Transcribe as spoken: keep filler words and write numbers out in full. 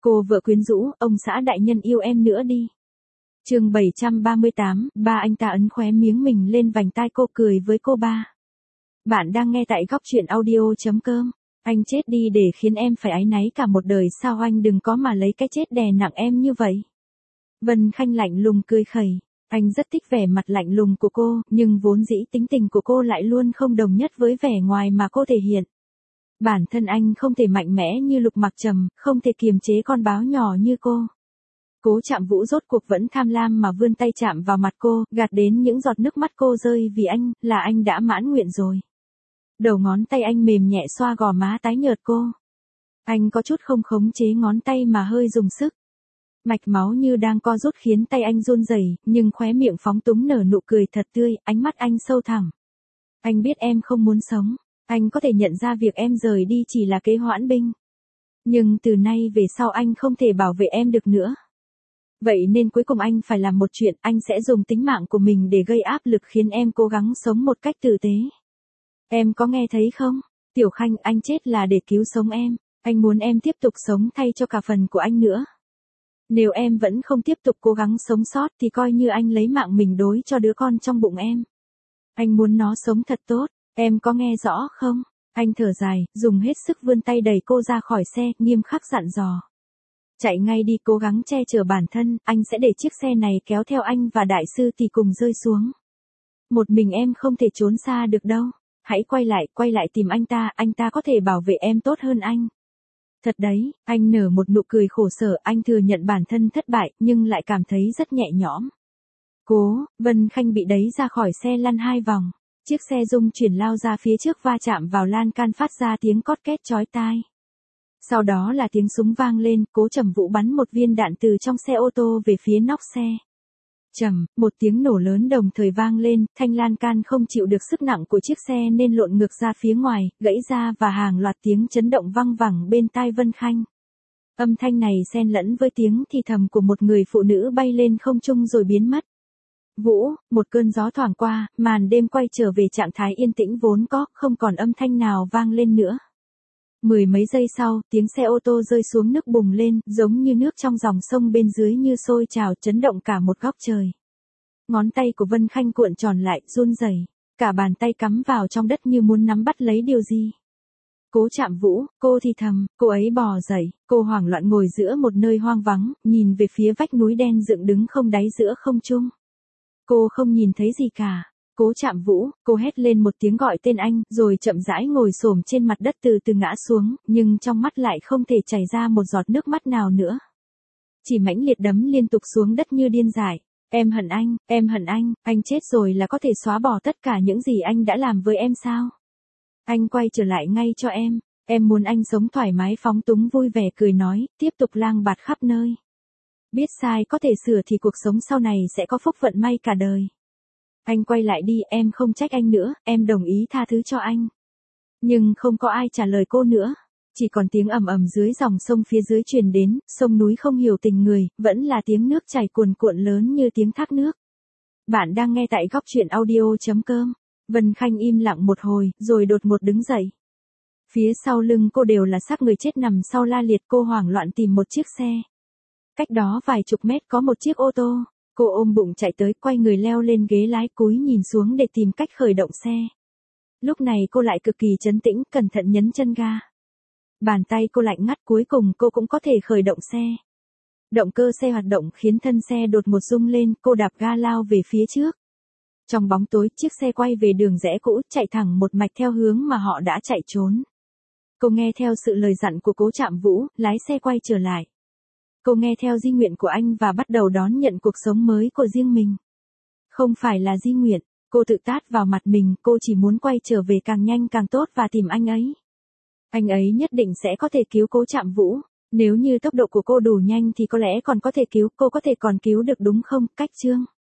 Cô vợ quyến rũ, ông xã đại nhân yêu em nữa đi. Chương bảy trăm ba mươi tám, ba anh ta ấn khóe miếng mình lên vành tai cô cười với cô ba. Bạn đang nghe tại góc truyện audio chấm com. Anh chết đi để khiến em phải áy náy cả một đời sao anh đừng có mà lấy cái chết đè nặng em như vậy. Vân Khanh lạnh lùng cười khẩy. Anh rất thích vẻ mặt lạnh lùng của cô, nhưng vốn dĩ tính tình của cô lại luôn không đồng nhất với vẻ ngoài mà cô thể hiện. Bản thân anh không thể mạnh mẽ như Lục Mặc Trầm, không thể kiềm chế con báo nhỏ như cô. Cố Trạm Vũ rốt cuộc vẫn tham lam mà vươn tay chạm vào mặt cô, gạt đến những giọt nước mắt cô rơi vì anh, là anh đã mãn nguyện rồi. Đầu ngón tay anh mềm nhẹ xoa gò má tái nhợt cô. Anh có chút không khống chế ngón tay mà hơi dùng sức. Mạch máu như đang co rút khiến tay anh run rẩy, nhưng khóe miệng phóng túng nở nụ cười thật tươi, ánh mắt anh sâu thẳm. Anh biết em không muốn sống, anh có thể nhận ra việc em rời đi chỉ là kế hoãn binh. Nhưng từ nay về sau anh không thể bảo vệ em được nữa. Vậy nên cuối cùng anh phải làm một chuyện, anh sẽ dùng tính mạng của mình để gây áp lực khiến em cố gắng sống một cách tử tế. Em có nghe thấy không? Tiểu Khanh, anh chết là để cứu sống em, anh muốn em tiếp tục sống thay cho cả phần của anh nữa. Nếu em vẫn không tiếp tục cố gắng sống sót thì coi như anh lấy mạng mình đối cho đứa con trong bụng em. Anh muốn nó sống thật tốt, em có nghe rõ không? Anh thở dài, dùng hết sức vươn tay đẩy cô ra khỏi xe, nghiêm khắc dặn dò. Chạy ngay đi, cố gắng che chở bản thân, anh sẽ để chiếc xe này kéo theo anh và đại sư tỷ cùng rơi xuống. Một mình em không thể trốn xa được đâu, hãy quay lại, quay lại tìm anh ta, anh ta có thể bảo vệ em tốt hơn anh. Thật đấy, anh nở một nụ cười khổ sở, anh thừa nhận bản thân thất bại, nhưng lại cảm thấy rất nhẹ nhõm. Cố, Vân Khanh bị đẩy ra khỏi xe lăn hai vòng. Chiếc xe rung chuyển lao ra phía trước va chạm vào lan can phát ra tiếng cót két chói tai. Sau đó là tiếng súng vang lên, Cố Trầm Vũ bắn một viên đạn từ trong xe ô tô về phía nóc xe. Trầm, một tiếng nổ lớn đồng thời vang lên, thanh lan can không chịu được sức nặng của chiếc xe nên lộn ngược ra phía ngoài, gãy ra và hàng loạt tiếng chấn động văng vẳng bên tai Vân Khanh. Âm thanh này xen lẫn với tiếng thì thầm của một người phụ nữ bay lên không trung rồi biến mất. Vũ, một cơn gió thoảng qua, màn đêm quay trở về trạng thái yên tĩnh vốn có, không còn âm thanh nào vang lên nữa. Mười mấy giây sau, tiếng xe ô tô rơi xuống nước bùng lên, giống như nước trong dòng sông bên dưới như sôi trào chấn động cả một góc trời. Ngón tay của Vân Khanh cuộn tròn lại, run rẩy, cả bàn tay cắm vào trong đất như muốn nắm bắt lấy điều gì. Cố Trạm Vũ, cô thì thầm, cô ấy bò dậy, cô hoảng loạn ngồi giữa một nơi hoang vắng, nhìn về phía vách núi đen dựng đứng không đáy giữa không trung. Cô không nhìn thấy gì cả. Cố Trạm Vũ, cô hét lên một tiếng gọi tên anh, rồi chậm rãi ngồi xổm trên mặt đất từ từ ngã xuống, nhưng trong mắt lại không thể chảy ra một giọt nước mắt nào nữa. Chỉ mãnh liệt đấm liên tục xuống đất như điên dại. Em hận anh, em hận anh, anh chết rồi là có thể xóa bỏ tất cả những gì anh đã làm với em sao? Anh quay trở lại ngay cho em, em muốn anh sống thoải mái phóng túng vui vẻ cười nói, tiếp tục lang bạt khắp nơi. Biết sai có thể sửa thì cuộc sống sau này sẽ có phúc vận may cả đời. Anh quay lại đi, em không trách anh nữa, em đồng ý tha thứ cho anh. Nhưng không có ai trả lời cô nữa. Chỉ còn tiếng ầm ầm dưới dòng sông phía dưới truyền đến, sông núi không hiểu tình người, vẫn là tiếng nước chảy cuồn cuộn lớn như tiếng thác nước. Bạn đang nghe tại góc truyện audio chấm com. Vân Khanh im lặng một hồi, rồi đột ngột đứng dậy. Phía sau lưng cô đều là xác người chết nằm sau la liệt, cô hoảng loạn tìm một chiếc xe. Cách đó vài chục mét có một chiếc ô tô. Cô ôm bụng chạy tới, quay người leo lên ghế lái, cúi nhìn xuống để tìm cách khởi động xe. Lúc này cô lại cực kỳ trấn tĩnh, cẩn thận nhấn chân ga. Bàn tay cô lạnh ngắt, cuối cùng cô cũng có thể khởi động xe. Động cơ xe hoạt động khiến thân xe đột ngột rung lên, cô đạp ga lao về phía trước. Trong bóng tối, chiếc xe quay về đường rẽ cũ, chạy thẳng một mạch theo hướng mà họ đã chạy trốn. Cô nghe theo sự lời dặn của Cố Trạm Vũ, lái xe quay trở lại. Cô nghe theo di nguyện của anh và bắt đầu đón nhận cuộc sống mới của riêng mình. Không phải là di nguyện, cô tự tát vào mặt mình, cô chỉ muốn quay trở về càng nhanh càng tốt và tìm anh ấy. Anh ấy nhất định sẽ có thể cứu Cố Trạm Vũ. Nếu như tốc độ của cô đủ nhanh thì có lẽ còn có thể cứu, cô có thể còn cứu được đúng không? Cách chương